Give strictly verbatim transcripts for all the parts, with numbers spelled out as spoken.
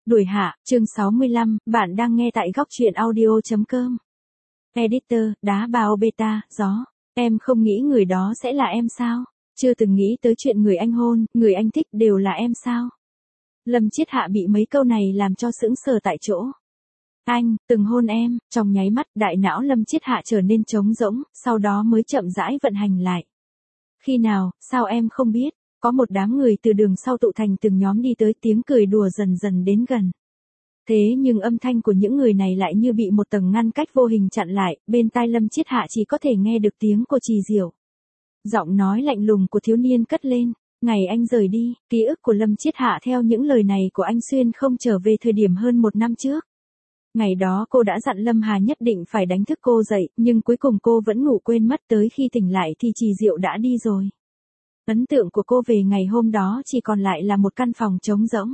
Đuổi hạ, chương sáu mươi lăm, bạn đang nghe tại góc truyện audio.com. Editor, đá bào beta, gió. Em không nghĩ người đó sẽ là em sao? Chưa từng nghĩ tới chuyện người anh hôn, người anh thích đều là em sao? Lâm Chiết Hạ bị mấy câu này làm cho sững sờ tại chỗ. Anh, từng hôn em, trong nháy mắt đại não Lâm Chiết Hạ trở nên trống rỗng, sau đó mới chậm rãi vận hành lại. Khi nào, sao em không biết? Có một đám người từ đường sau tụ thành từng nhóm đi tới, tiếng cười đùa dần dần đến gần. Thế nhưng âm thanh của những người này lại như bị một tầng ngăn cách vô hình chặn lại, bên tai Lâm Chiết Hạ chỉ có thể nghe được tiếng của Trì Diệu. Giọng nói lạnh lùng của thiếu niên cất lên, ngày anh rời đi, ký ức của Lâm Chiết Hạ theo những lời này của anh xuyên không trở về thời điểm hơn một năm trước. Ngày đó cô đã dặn Lâm Hà nhất định phải đánh thức cô dậy, nhưng cuối cùng cô vẫn ngủ quên mất, tới khi tỉnh lại thì Trì Diệu đã đi rồi. Ấn tượng của cô về ngày hôm đó chỉ còn lại là một căn phòng trống rỗng.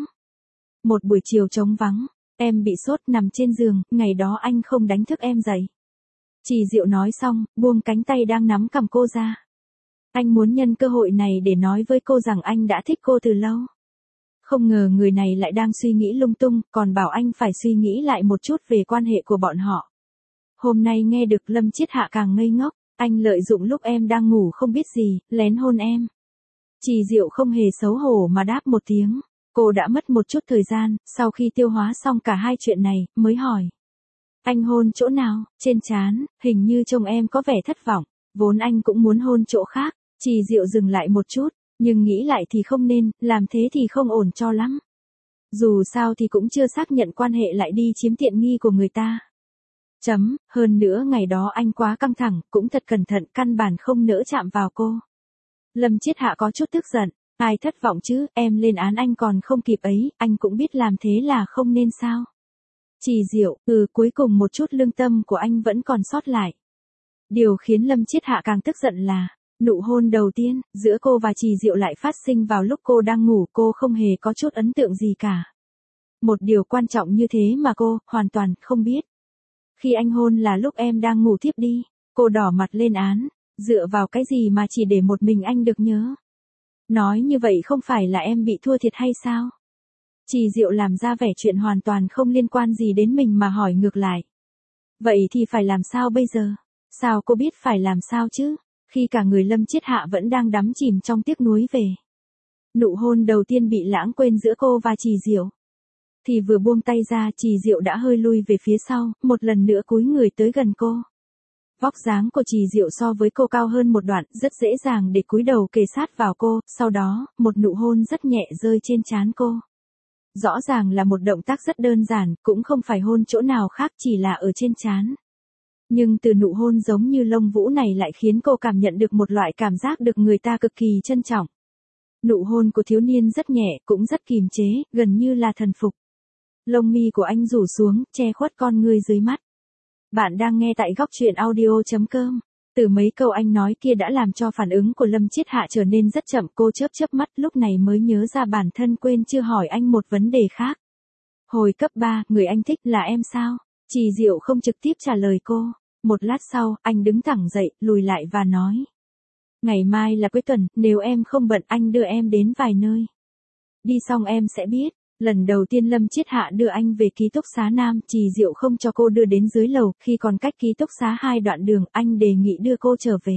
Một buổi chiều trống vắng, em bị sốt nằm trên giường, ngày đó anh không đánh thức em dậy. Trì Diệu nói xong, buông cánh tay đang nắm cầm cô ra. Anh muốn nhân cơ hội này để nói với cô rằng anh đã thích cô từ lâu. Không ngờ người này lại đang suy nghĩ lung tung, còn bảo anh phải suy nghĩ lại một chút về quan hệ của bọn họ. Hôm nay nghe được Lâm Chiết Hạ càng ngây ngốc, anh lợi dụng lúc em đang ngủ không biết gì, lén hôn em. Trì Diệu không hề xấu hổ mà đáp một tiếng. Cô đã mất một chút thời gian, sau khi tiêu hóa xong cả hai chuyện này, mới hỏi. Anh hôn chỗ nào? Trên trán, hình như trông em có vẻ thất vọng. Vốn anh cũng muốn hôn chỗ khác. Trì Diệu dừng lại một chút, nhưng nghĩ lại thì không nên, làm thế thì không ổn cho lắm. Dù sao thì cũng chưa xác nhận quan hệ lại đi chiếm tiện nghi của người ta. Chấm, hơn nữa ngày đó anh quá căng thẳng, cũng thật cẩn thận, căn bản không nỡ chạm vào cô. Lâm Chiết Hạ có chút tức giận, ai thất vọng chứ, em lên án anh còn không kịp ấy, anh cũng biết làm thế là không nên sao. Trì Diệu, ừ, cuối cùng một chút lương tâm của anh vẫn còn sót lại. Điều khiến Lâm Chiết Hạ càng tức giận là, nụ hôn đầu tiên, giữa cô và Trì Diệu lại phát sinh vào lúc cô đang ngủ, cô không hề có chút ấn tượng gì cả. Một điều quan trọng như thế mà cô, hoàn toàn, không biết. Khi anh hôn là lúc em đang ngủ thiếp đi, cô đỏ mặt lên án, dựa vào cái gì mà chỉ để một mình anh được nhớ. Nói như vậy không phải là em bị thua thiệt hay sao? Trì Diệu làm ra vẻ chuyện hoàn toàn không liên quan gì đến mình mà hỏi ngược lại. Vậy thì phải làm sao bây giờ? Sao cô biết phải làm sao chứ? Khi cả người Lâm Chiết Hạ vẫn đang đắm chìm trong tiếc nuối về nụ hôn đầu tiên bị lãng quên giữa cô và Trì Diệu, thì vừa buông tay ra, Trì Diệu đã hơi lui về phía sau, một lần nữa cúi người tới gần cô. Vóc dáng của Trì Diệu so với cô cao hơn một đoạn, rất dễ dàng để cúi đầu kề sát vào cô, sau đó, một nụ hôn rất nhẹ rơi trên trán cô. Rõ ràng là một động tác rất đơn giản, cũng không phải hôn chỗ nào khác, chỉ là ở trên trán. Nhưng từ nụ hôn giống như lông vũ này lại khiến cô cảm nhận được một loại cảm giác được người ta cực kỳ trân trọng. Nụ hôn của thiếu niên rất nhẹ, cũng rất kìm chế, gần như là thần phục. Lông mi của anh rủ xuống, che khuất con ngươi dưới mắt. Bạn đang nghe tại góc truyện audio.com. Từ mấy câu anh nói kia đã làm cho phản ứng của Lâm Chiết Hạ trở nên rất chậm, cô chớp chớp mắt lúc này mới nhớ ra bản thân quên chưa hỏi anh một vấn đề khác. Hồi cấp ba, người anh thích là em sao? Trì Diệu không trực tiếp trả lời cô. Một lát sau, anh đứng thẳng dậy, lùi lại và nói. Ngày mai là cuối tuần, nếu em không bận anh đưa em đến vài nơi. Đi xong em sẽ biết. Lần đầu tiên Lâm Chiết Hạ đưa anh về ký túc xá Nam, Trì Diệu không cho cô đưa đến dưới lầu, khi còn cách ký túc xá hai đoạn đường, anh đề nghị đưa cô trở về.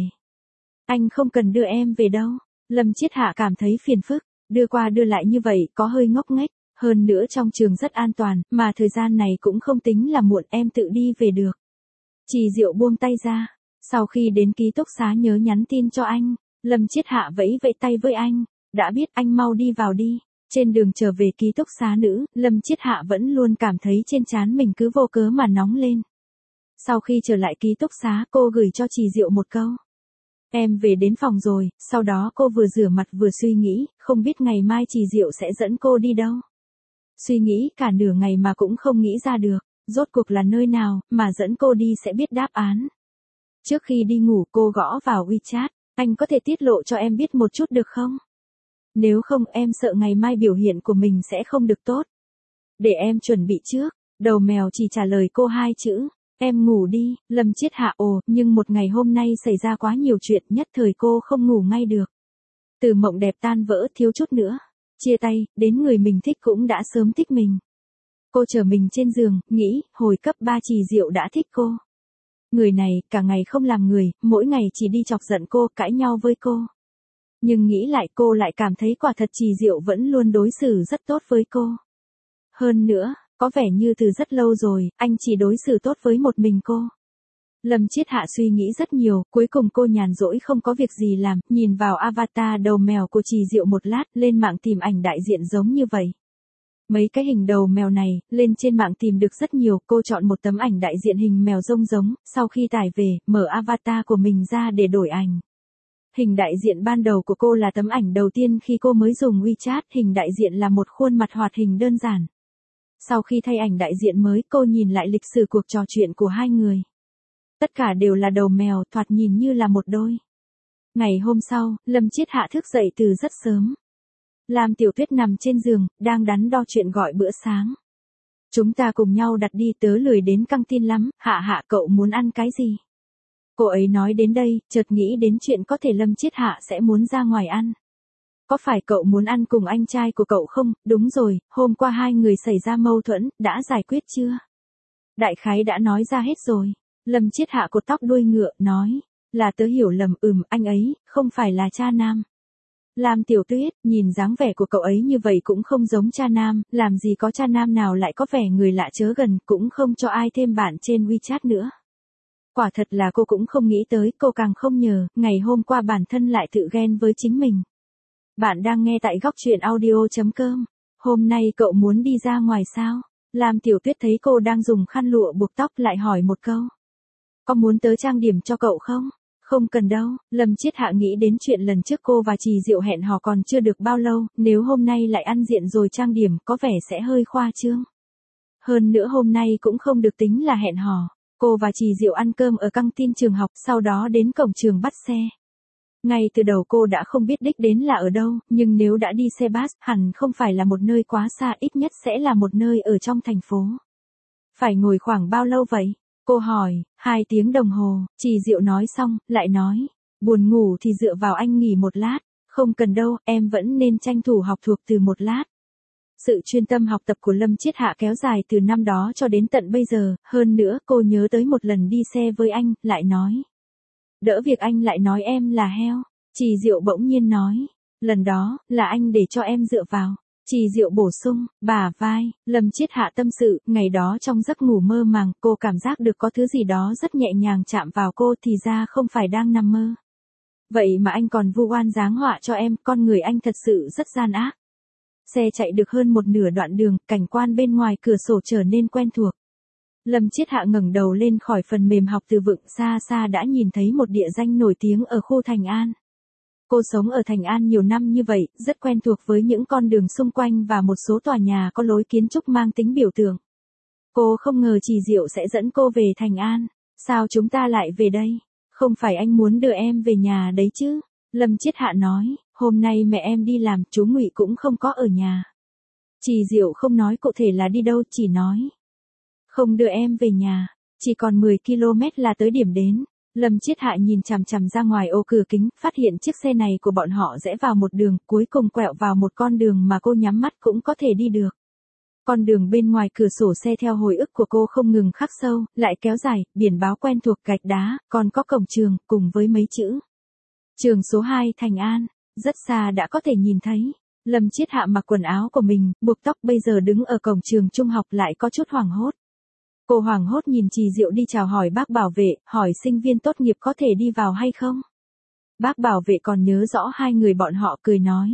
Anh không cần đưa em về đâu. Lâm Chiết Hạ cảm thấy phiền phức, đưa qua đưa lại như vậy, có hơi ngốc nghếch, hơn nữa trong trường rất an toàn, mà thời gian này cũng không tính là muộn, em tự đi về được. Trì Diệu buông tay ra, sau khi đến ký túc xá nhớ nhắn tin cho anh. Lâm Chiết Hạ vẫy vẫy tay với anh, đã biết, anh mau đi vào đi. Trên đường trở về ký túc xá nữ, Lâm Chiết Hạ vẫn luôn cảm thấy trên trán mình cứ vô cớ mà nóng lên. Sau khi trở lại ký túc xá, cô gửi cho Trì Diệu một câu. Em về đến phòng rồi, sau đó cô vừa rửa mặt vừa suy nghĩ, không biết ngày mai Trì Diệu sẽ dẫn cô đi đâu. Suy nghĩ cả nửa ngày mà cũng không nghĩ ra được, rốt cuộc là nơi nào, mà dẫn cô đi sẽ biết đáp án. Trước khi đi ngủ cô gõ vào WeChat, anh có thể tiết lộ cho em biết một chút được không? Nếu không em sợ ngày mai biểu hiện của mình sẽ không được tốt. Để em chuẩn bị trước. Đầu mèo chỉ trả lời cô hai chữ. Em ngủ đi. Lâm Chiết Hạ ồ, nhưng một ngày hôm nay xảy ra quá nhiều chuyện, nhất thời cô không ngủ ngay được. Từ mộng đẹp tan vỡ, thiếu chút nữa chia tay, đến người mình thích cũng đã sớm thích mình. Cô trở mình trên giường, nghĩ, hồi cấp ba Trì Diệu đã thích cô. Người này, cả ngày không làm người, mỗi ngày chỉ đi chọc giận cô, cãi nhau với cô. Nhưng nghĩ lại cô lại cảm thấy quả thật Trì Diệu vẫn luôn đối xử rất tốt với cô. Hơn nữa, có vẻ như từ rất lâu rồi, anh chỉ đối xử tốt với một mình cô. Lâm Chiết Hạ suy nghĩ rất nhiều, cuối cùng cô nhàn rỗi không có việc gì làm, nhìn vào avatar đầu mèo của Trì Diệu một lát, lên mạng tìm ảnh đại diện giống như vậy. Mấy cái hình đầu mèo này, lên trên mạng tìm được rất nhiều, cô chọn một tấm ảnh đại diện hình mèo rông giống, sau khi tải về, mở avatar của mình ra để đổi ảnh. Hình đại diện ban đầu của cô là tấm ảnh đầu tiên khi cô mới dùng WeChat, hình đại diện là một khuôn mặt hoạt hình đơn giản. Sau khi thay ảnh đại diện mới, cô nhìn lại lịch sử cuộc trò chuyện của hai người. Tất cả đều là đầu mèo, thoạt nhìn như là một đôi. Ngày hôm sau, Lâm Chiết Hạ thức dậy từ rất sớm. Lam Tiểu Tuyết nằm trên giường, đang đắn đo chuyện gọi bữa sáng. Chúng ta cùng nhau đặt đi, tớ lười đến căng tin lắm, Hạ Hạ cậu muốn ăn cái gì? Cô ấy nói đến đây, chợt nghĩ đến chuyện có thể Lâm Chiết Hạ sẽ muốn ra ngoài ăn. Có phải cậu muốn ăn cùng anh trai của cậu không? Đúng rồi, hôm qua hai người xảy ra mâu thuẫn, đã giải quyết chưa? Đại khái đã nói ra hết rồi. Lâm Chiết Hạ cột tóc đuôi ngựa, nói, là tớ hiểu lầm, ừm, anh ấy, không phải là cha nam. Lam Tiểu Tuyết, nhìn dáng vẻ của cậu ấy như vậy cũng không giống cha nam, làm gì có cha nam nào lại có vẻ người lạ chớ gần, cũng không cho ai thêm bạn trên WeChat nữa. Quả thật là cô cũng không nghĩ tới, cô càng không nhờ, ngày hôm qua bản thân lại tự ghen với chính mình. Bạn đang nghe tại góc truyện audio.com. Hôm nay cậu muốn đi ra ngoài sao? Lam Tiểu Tuyết thấy cô đang dùng khăn lụa buộc tóc lại hỏi một câu. Có muốn tớ trang điểm cho cậu không? Không cần đâu, Lâm Chiết Hạ nghĩ đến chuyện lần trước cô và Trì Diệu hẹn hò còn chưa được bao lâu, nếu hôm nay lại ăn diện rồi trang điểm có vẻ sẽ hơi khoa trương. Hơn nữa hôm nay cũng không được tính là hẹn hò. Cô và Trì Diệu ăn cơm ở căng tin trường học, sau đó đến cổng trường bắt xe. Ngay từ đầu cô đã không biết đích đến là ở đâu, nhưng nếu đã đi xe bus, hẳn không phải là một nơi quá xa, ít nhất sẽ là một nơi ở trong thành phố. Phải ngồi khoảng bao lâu vậy? Cô hỏi, hai tiếng đồng hồ, Trì Diệu nói xong, lại nói, buồn ngủ thì dựa vào anh nghỉ một lát, không cần đâu, em vẫn nên tranh thủ học thuộc từ một lát. Sự chuyên tâm học tập của Lâm Chiết Hạ kéo dài từ năm đó cho đến tận bây giờ, hơn nữa cô nhớ tới một lần đi xe với anh, lại nói. Đỡ việc anh lại nói em là heo, Trì Diệu bỗng nhiên nói, lần đó, là anh để cho em dựa vào. Trì Diệu bổ sung, bả vai, Lâm Chiết Hạ tâm sự, ngày đó trong giấc ngủ mơ màng, cô cảm giác được có thứ gì đó rất nhẹ nhàng chạm vào cô thì ra không phải đang nằm mơ. Vậy mà anh còn vu oan giáng họa cho em, con người anh thật sự rất gian ác. Xe chạy được hơn một nửa đoạn đường, cảnh quan bên ngoài cửa sổ trở nên quen thuộc. Lâm Chiết Hạ ngẩng đầu lên khỏi phần mềm học từ vựng, xa xa đã nhìn thấy một địa danh nổi tiếng ở khu Thành An. Cô sống ở Thành An nhiều năm như vậy, rất quen thuộc với những con đường xung quanh và một số tòa nhà có lối kiến trúc mang tính biểu tượng. Cô không ngờ Trì Diệu sẽ dẫn cô về Thành An. Sao chúng ta lại về đây? Không phải anh muốn đưa em về nhà đấy chứ? Lâm Chiết Hạ nói, hôm nay mẹ em đi làm, chú Ngụy cũng không có ở nhà. Trì Diệu không nói cụ thể là đi đâu, chỉ nói. Không đưa em về nhà, chỉ còn mười ki lô mét là tới điểm đến. Lâm Chiết Hạ nhìn chằm chằm ra ngoài ô cửa kính, phát hiện chiếc xe này của bọn họ rẽ vào một đường, cuối cùng quẹo vào một con đường mà cô nhắm mắt cũng có thể đi được. Con đường bên ngoài cửa sổ xe theo hồi ức của cô không ngừng khắc sâu, lại kéo dài, biển báo quen thuộc gạch đá, còn có cổng trường, cùng với mấy chữ. Trường số hai Thành An, rất xa đã có thể nhìn thấy. Lâm Chiết Hạ mặc quần áo của mình, buộc tóc bây giờ đứng ở cổng trường trung học lại có chút hoảng hốt. Cô hoảng hốt nhìn Trì Diệu đi chào hỏi bác bảo vệ, hỏi sinh viên tốt nghiệp có thể đi vào hay không. Bác bảo vệ còn nhớ rõ hai người bọn họ, cười nói.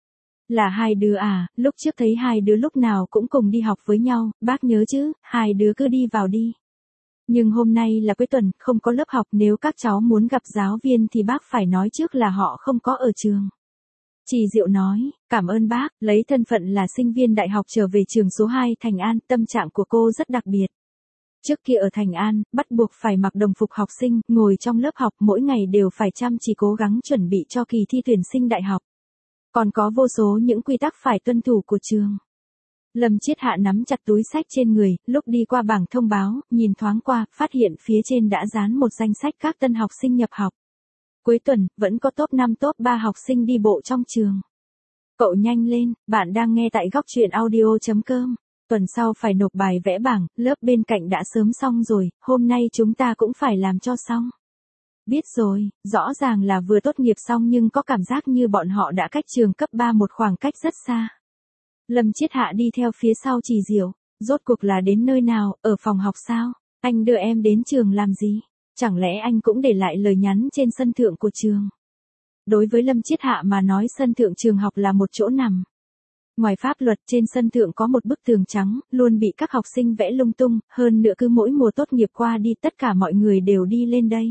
Là hai đứa à, lúc trước thấy hai đứa lúc nào cũng cùng đi học với nhau, bác nhớ chứ, hai đứa cứ đi vào đi. Nhưng hôm nay là cuối tuần, không có lớp học, nếu các cháu muốn gặp giáo viên thì bác phải nói trước là họ không có ở trường. Trì Diệu nói, cảm ơn bác, lấy thân phận là sinh viên đại học trở về trường số hai Thành An, tâm trạng của cô rất đặc biệt. Trước kia ở Thành An, bắt buộc phải mặc đồng phục học sinh, ngồi trong lớp học mỗi ngày đều phải chăm chỉ cố gắng chuẩn bị cho kỳ thi tuyển sinh đại học. Còn có vô số những quy tắc phải tuân thủ của trường. Lâm Chiết Hạ nắm chặt túi sách trên người, lúc đi qua bảng thông báo, nhìn thoáng qua, phát hiện phía trên đã dán một danh sách các tân học sinh nhập học. Cuối tuần, vẫn có top năm top ba học sinh đi bộ trong trường. Cậu nhanh lên, bạn đang nghe tại góc truyện audio.com. Tuần sau phải nộp bài vẽ bảng, lớp bên cạnh đã sớm xong rồi, hôm nay chúng ta cũng phải làm cho xong. Biết rồi, rõ ràng là vừa tốt nghiệp xong nhưng có cảm giác như bọn họ đã cách trường cấp ba một khoảng cách rất xa. Lâm Chiết Hạ đi theo phía sau Trì Diệu, rốt cuộc là đến nơi nào, ở phòng học sao? Anh đưa em đến trường làm gì? Chẳng lẽ anh cũng để lại lời nhắn trên sân thượng của trường? Đối với Lâm Chiết Hạ mà nói sân thượng trường học là một chỗ nằm. Ngoài pháp luật trên sân thượng có một bức tường trắng, luôn bị các học sinh vẽ lung tung, hơn nữa cứ mỗi mùa tốt nghiệp qua đi tất cả mọi người đều đi lên đây.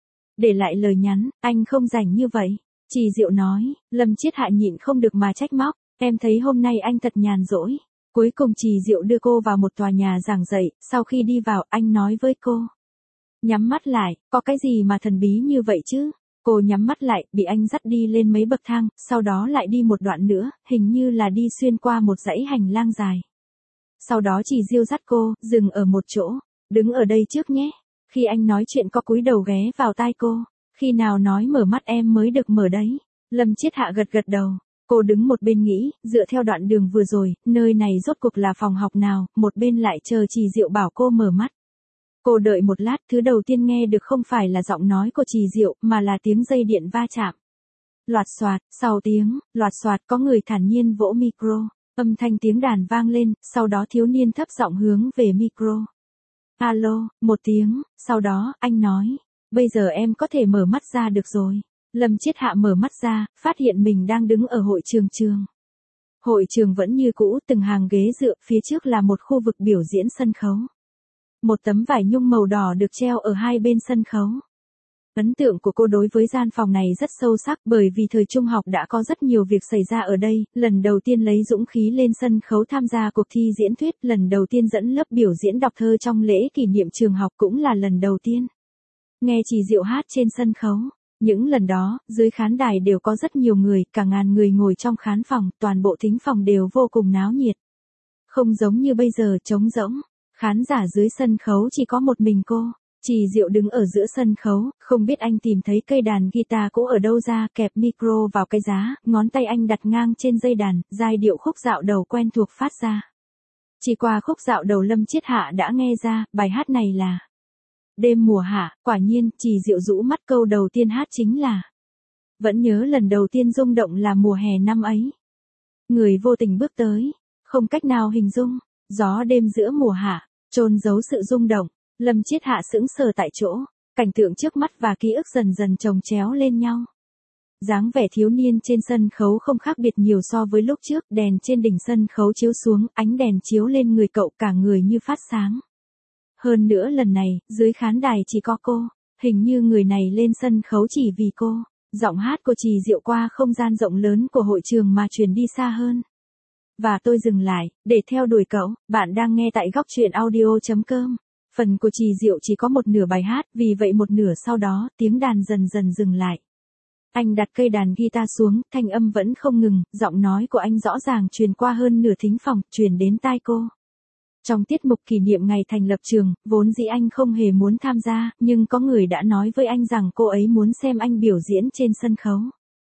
Để lại lời nhắn, anh không rảnh như vậy. Trì Diệu nói, Lâm Chiết Hạ nhịn không được mà trách móc, em thấy hôm nay anh thật nhàn rỗi. Cuối cùng Trì Diệu đưa cô vào một tòa nhà giảng dạy, sau khi đi vào anh nói với cô. Nhắm mắt lại, có cái gì mà thần bí như vậy chứ? Cô nhắm mắt lại, bị anh dắt đi lên mấy bậc thang, sau đó lại đi một đoạn nữa, hình như là đi xuyên qua một dãy hành lang dài. Sau đó Trì Diệu dắt cô, dừng ở một chỗ, đứng ở đây trước nhé. Khi anh nói chuyện có cúi đầu ghé vào tai cô, khi nào nói mở mắt em mới được mở đấy. Lâm Chiết Hạ gật gật đầu, cô đứng một bên nghĩ, dựa theo đoạn đường vừa rồi, nơi này rốt cuộc là phòng học nào, một bên lại chờ Trì Diệu bảo cô mở mắt. Cô đợi một lát, thứ đầu tiên nghe được không phải là giọng nói của Trì Diệu, mà là tiếng dây điện va chạm. Loạt xoạt, sau tiếng, loạt xoạt có người thản nhiên vỗ micro, âm thanh tiếng đàn vang lên, sau đó thiếu niên thấp giọng hướng về micro. Alo, một tiếng, sau đó, anh nói, bây giờ em có thể mở mắt ra được rồi. Lâm Chiết Hạ mở mắt ra, phát hiện mình đang đứng ở hội trường trường. Hội trường vẫn như cũ, từng hàng ghế dựa, phía trước là một khu vực biểu diễn sân khấu. Một tấm vải nhung màu đỏ được treo ở hai bên sân khấu. Ấn tượng của cô đối với gian phòng này rất sâu sắc bởi vì thời trung học đã có rất nhiều việc xảy ra ở đây, lần đầu tiên lấy dũng khí lên sân khấu tham gia cuộc thi diễn thuyết, lần đầu tiên dẫn lớp biểu diễn đọc thơ trong lễ kỷ niệm trường học cũng là lần đầu tiên. Nghe Trì Diệu hát trên sân khấu, những lần đó, dưới khán đài đều có rất nhiều người, cả ngàn người ngồi trong khán phòng, toàn bộ thính phòng đều vô cùng náo nhiệt. Không giống như bây giờ trống rỗng, khán giả dưới sân khấu chỉ có một mình cô. Trì Diệu đứng ở giữa sân khấu, không biết anh tìm thấy cây đàn guitar cũ ở đâu ra, kẹp micro vào cái giá, ngón tay anh đặt ngang trên dây đàn, giai điệu khúc dạo đầu quen thuộc phát ra. Chỉ qua khúc dạo đầu Lâm Chiết Hạ đã nghe ra, bài hát này là Đêm mùa hạ, quả nhiên, Trì Diệu rũ mắt câu đầu tiên hát chính là Vẫn nhớ lần đầu tiên rung động là mùa hè năm ấy. Người vô tình bước tới, không cách nào hình dung, gió đêm giữa mùa hạ, chôn giấu sự rung động. Lâm Chiết Hạ sững sờ tại chỗ, cảnh tượng trước mắt và ký ức dần dần chồng chéo lên nhau. Dáng vẻ thiếu niên trên sân khấu không khác biệt nhiều so với lúc trước, đèn trên đỉnh sân khấu chiếu xuống, ánh đèn chiếu lên người cậu cả người như phát sáng. Hơn nữa lần này, dưới khán đài chỉ có cô, hình như người này lên sân khấu chỉ vì cô. Giọng hát của Trì Diệu qua không gian rộng lớn của hội trường mà truyền đi xa hơn. Và tôi dừng lại, để theo đuổi cậu, bạn đang nghe tại góc truyện audio chấm com. Phần của Trì Diệu chỉ có một nửa bài hát, vì vậy một nửa sau đó, tiếng đàn dần dần dừng lại. Anh đặt cây đàn guitar xuống, thanh âm vẫn không ngừng, giọng nói của anh rõ ràng truyền qua hơn nửa thính phòng, truyền đến tai cô. Trong tiết mục kỷ niệm ngày thành lập trường, vốn dĩ anh không hề muốn tham gia, nhưng có người đã nói với anh rằng cô ấy muốn xem anh biểu diễn trên sân khấu.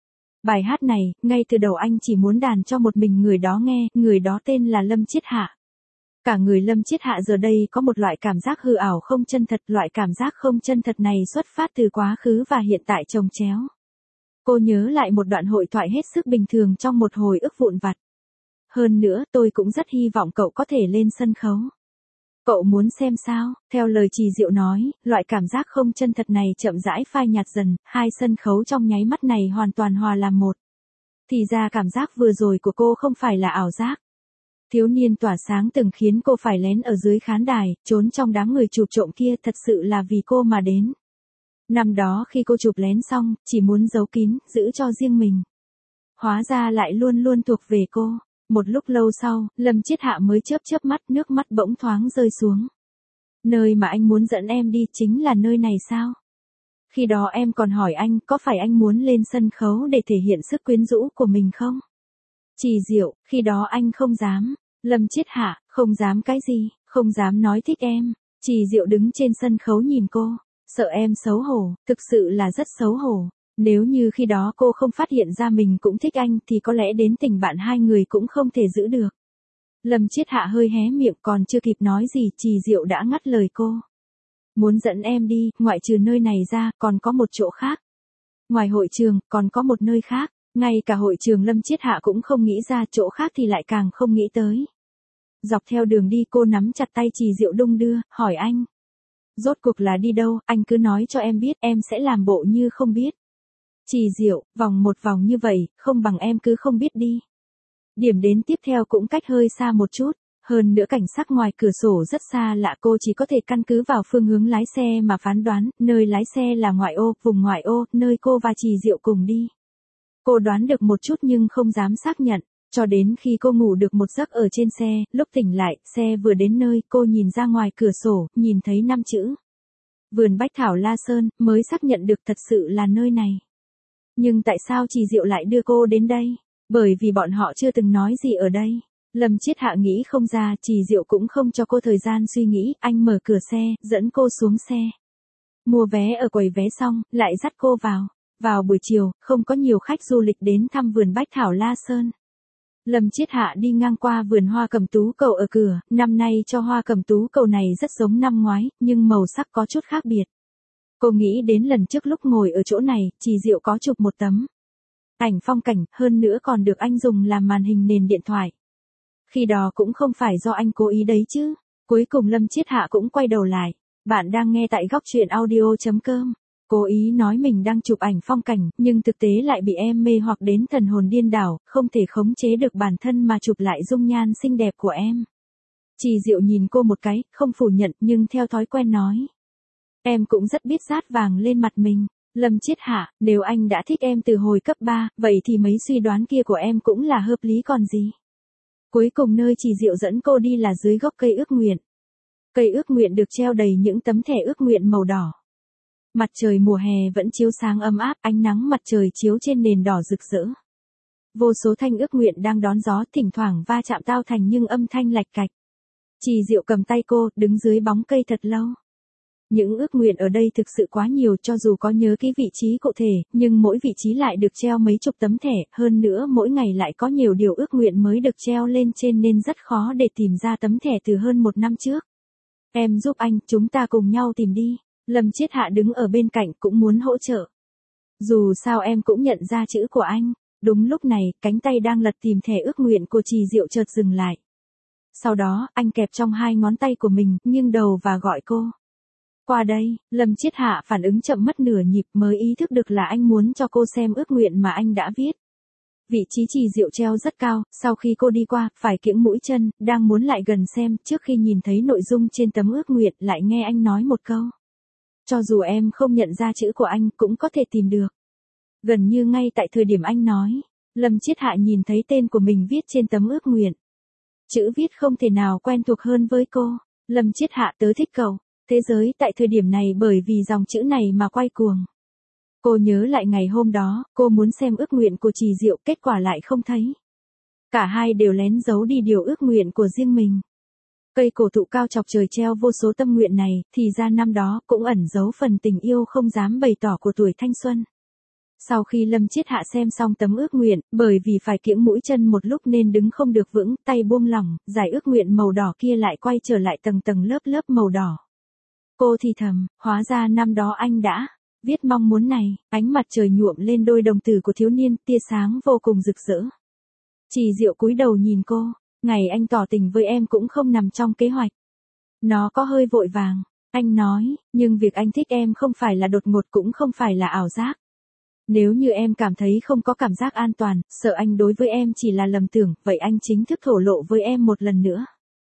Bài hát này, ngay từ đầu anh chỉ muốn đàn cho một mình người đó nghe, người đó tên là Lâm Chiết Hạ. Cả người Lâm Chiết Hạ giờ đây có một loại cảm giác hư ảo không chân thật, loại cảm giác không chân thật này xuất phát từ quá khứ và hiện tại chồng chéo. Cô nhớ lại một đoạn hội thoại hết sức bình thường trong một hồi ức vụn vặt. Hơn nữa, tôi cũng rất hy vọng cậu có thể lên sân khấu. Cậu muốn xem sao? Theo lời Trì Diệu nói, loại cảm giác không chân thật này chậm rãi phai nhạt dần, hai sân khấu trong nháy mắt này hoàn toàn hòa làm một. Thì ra cảm giác vừa rồi của cô không phải là ảo giác. Thiếu niên tỏa sáng từng khiến cô phải lén ở dưới khán đài, trốn trong đám người chụp trộm kia thật sự là vì cô mà đến. Năm đó khi cô chụp lén xong, chỉ muốn giấu kín, giữ cho riêng mình. Hóa ra lại luôn luôn thuộc về cô. Một lúc lâu sau, Lâm Chiết Hạ mới chớp chớp mắt, nước mắt bỗng thoáng rơi xuống. Nơi mà anh muốn dẫn em đi chính là nơi này sao? Khi đó em còn hỏi anh có phải anh muốn lên sân khấu để thể hiện sức quyến rũ của mình không? Trì Diệu, khi đó anh không dám. Lâm Chiết Hạ, không dám cái gì, không dám nói thích em. Trì Diệu đứng trên sân khấu nhìn cô, sợ em xấu hổ, thực sự là rất xấu hổ. Nếu như khi đó cô không phát hiện ra mình cũng thích anh thì có lẽ đến tình bạn hai người cũng không thể giữ được. Lâm Chiết Hạ hơi hé miệng còn chưa kịp nói gì, Trì Diệu đã ngắt lời cô. Muốn dẫn em đi, ngoại trừ nơi này ra, còn có một chỗ khác. Ngoài hội trường, còn có một nơi khác. Ngay cả hội trường Lâm Chiết Hạ cũng không nghĩ ra, chỗ khác thì lại càng không nghĩ tới. Dọc theo đường đi cô nắm chặt tay Trì Diệu đung đưa, hỏi anh. Rốt cuộc là đi đâu, anh cứ nói cho em biết, em sẽ làm bộ như không biết. Trì Diệu, vòng một vòng như vậy, không bằng em cứ không biết đi. Điểm đến tiếp theo cũng cách hơi xa một chút, hơn nữa cảnh sắc ngoài cửa sổ rất xa lạ, cô chỉ có thể căn cứ vào phương hướng lái xe mà phán đoán, nơi lái xe là ngoại ô, vùng ngoại ô, nơi cô và Trì Diệu cùng đi. Cô đoán được một chút nhưng không dám xác nhận, cho đến khi cô ngủ được một giấc ở trên xe, lúc tỉnh lại, xe vừa đến nơi, cô nhìn ra ngoài cửa sổ, nhìn thấy năm chữ. Vườn Bách Thảo La Sơn, mới xác nhận được thật sự là nơi này. Nhưng tại sao Trì Diệu lại đưa cô đến đây? Bởi vì bọn họ chưa từng nói gì ở đây. Lâm Chiết Hạ nghĩ không ra, Trì Diệu cũng không cho cô thời gian suy nghĩ, anh mở cửa xe, dẫn cô xuống xe. Mua vé ở quầy vé xong, lại dắt cô vào. Vào buổi chiều, không có nhiều khách du lịch đến thăm vườn Bách Thảo La Sơn. Lâm Chiết Hạ đi ngang qua vườn hoa cẩm tú cầu ở cửa, năm nay cho hoa cẩm tú cầu này rất giống năm ngoái, nhưng màu sắc có chút khác biệt. Cô nghĩ đến lần trước lúc ngồi ở chỗ này, Trì Diệu có chụp một tấm ảnh phong cảnh, hơn nữa còn được anh dùng làm màn hình nền điện thoại. Khi đó cũng không phải do anh cố ý đấy chứ. Cuối cùng Lâm Chiết Hạ cũng quay đầu lại. Bạn đang nghe tại góc truyện audio chấm com. Cố ý nói mình đang chụp ảnh phong cảnh, nhưng thực tế lại bị em mê hoặc đến thần hồn điên đảo, không thể khống chế được bản thân mà chụp lại dung nhan xinh đẹp của em. Trì Diệu nhìn cô một cái, không phủ nhận nhưng theo thói quen nói. Em cũng rất biết dát vàng lên mặt mình. Lâm Chiết Hạ, nếu anh đã thích em từ hồi cấp ba, vậy thì mấy suy đoán kia của em cũng là hợp lý còn gì. Cuối cùng nơi Trì Diệu dẫn cô đi là dưới gốc cây ước nguyện. Cây ước nguyện được treo đầy những tấm thẻ ước nguyện màu đỏ. Mặt trời mùa hè vẫn chiếu sáng ấm áp, ánh nắng mặt trời chiếu trên nền đỏ rực rỡ. Vô số thanh ước nguyện đang đón gió, thỉnh thoảng va chạm tao thành nhưng âm thanh lạch cạch. Trì Diệu cầm tay cô, đứng dưới bóng cây thật lâu. Những ước nguyện ở đây thực sự quá nhiều, cho dù có nhớ cái vị trí cụ thể, nhưng mỗi vị trí lại được treo mấy chục tấm thẻ, hơn nữa mỗi ngày lại có nhiều điều ước nguyện mới được treo lên trên nên rất khó để tìm ra tấm thẻ từ hơn một năm trước. Em giúp anh, chúng ta cùng nhau tìm đi. Lâm Chiết Hạ đứng ở bên cạnh cũng muốn hỗ trợ. Dù sao em cũng nhận ra chữ của anh. Đúng lúc này, cánh tay đang lật tìm thẻ ước nguyện của Trì Diệu chợt dừng lại. Sau đó, anh kẹp trong hai ngón tay của mình, nghiêng đầu và gọi cô. Qua đây, Lâm Chiết Hạ phản ứng chậm mất nửa nhịp mới ý thức được là anh muốn cho cô xem ước nguyện mà anh đã viết. Vị trí Trì Diệu treo rất cao, sau khi cô đi qua, phải kiễng mũi chân, đang muốn lại gần xem, trước khi nhìn thấy nội dung trên tấm ước nguyện lại nghe anh nói một câu. Cho dù em không nhận ra chữ của anh cũng có thể tìm được. Gần như ngay tại thời điểm anh nói, Lâm Chiết Hạ nhìn thấy tên của mình viết trên tấm ước nguyện. Chữ viết không thể nào quen thuộc hơn với cô. Lâm Chiết Hạ, tớ thích cậu. Thế giới tại thời điểm này bởi vì dòng chữ này mà quay cuồng. Cô nhớ lại ngày hôm đó, cô muốn xem ước nguyện của Trì Diệu, kết quả lại không thấy. Cả hai đều lén giấu đi điều ước nguyện của riêng mình. Cây cổ thụ cao chọc trời treo vô số tâm nguyện này, thì ra năm đó cũng ẩn giấu phần tình yêu không dám bày tỏ của tuổi thanh xuân. Sau khi Lâm Chiết Hạ xem xong tấm ước nguyện, bởi vì phải kiễng mũi chân một lúc nên đứng không được vững, tay buông lỏng, giải ước nguyện màu đỏ kia lại quay trở lại tầng tầng lớp lớp màu đỏ. Cô thì thầm, hóa ra năm đó anh đã viết mong muốn này. Ánh mặt trời nhuộm lên đôi đồng tử của thiếu niên, tia sáng vô cùng rực rỡ. Trì Diệu cúi đầu nhìn cô, ngày anh tỏ tình với em cũng không nằm trong kế hoạch. Nó có hơi vội vàng, anh nói, nhưng việc anh thích em không phải là đột ngột cũng không phải là ảo giác. Nếu như em cảm thấy không có cảm giác an toàn, sợ anh đối với em chỉ là lầm tưởng, vậy anh chính thức thổ lộ với em một lần nữa.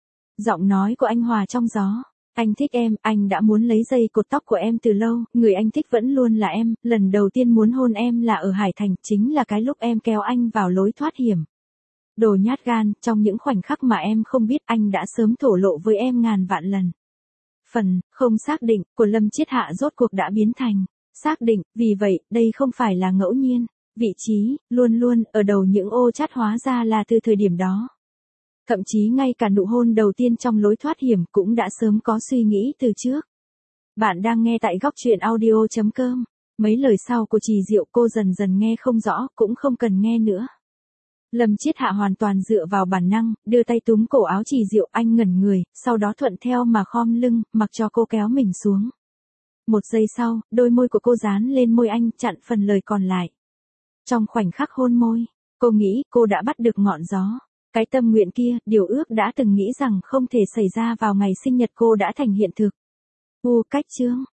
Giọng nói của anh hòa trong gió. Anh thích em, anh đã muốn lấy dây cột tóc của em từ lâu, người anh thích vẫn luôn là em, lần đầu tiên muốn hôn em là ở Hải Thành, chính là cái lúc em kéo anh vào lối thoát hiểm. Đồ nhát gan, trong những khoảnh khắc mà em không biết anh đã sớm thổ lộ với em ngàn vạn lần. Phần, không xác định, của Lâm Chiết Hạ rốt cuộc đã biến thành, xác định, vì vậy, đây không phải là ngẫu nhiên, vị trí, luôn luôn, ở đầu những ô chát hóa ra là từ thời điểm đó. Thậm chí ngay cả nụ hôn đầu tiên trong lối thoát hiểm cũng đã sớm có suy nghĩ từ trước. Bạn đang nghe tại góc truyện audio chấm com. Mấy lời sau của Trì Diệu cô dần dần nghe không rõ, cũng không cần nghe nữa. Lâm Chiết Hạ hoàn toàn dựa vào bản năng, đưa tay túm cổ áo Trì Diệu, anh ngẩn người, sau đó thuận theo mà khom lưng, mặc cho cô kéo mình xuống. Một giây sau, đôi môi của cô dán lên môi anh, chặn phần lời còn lại. Trong khoảnh khắc hôn môi, cô nghĩ cô đã bắt được ngọn gió. Cái tâm nguyện kia, điều ước đã từng nghĩ rằng không thể xảy ra vào ngày sinh nhật cô đã thành hiện thực. U cách chương.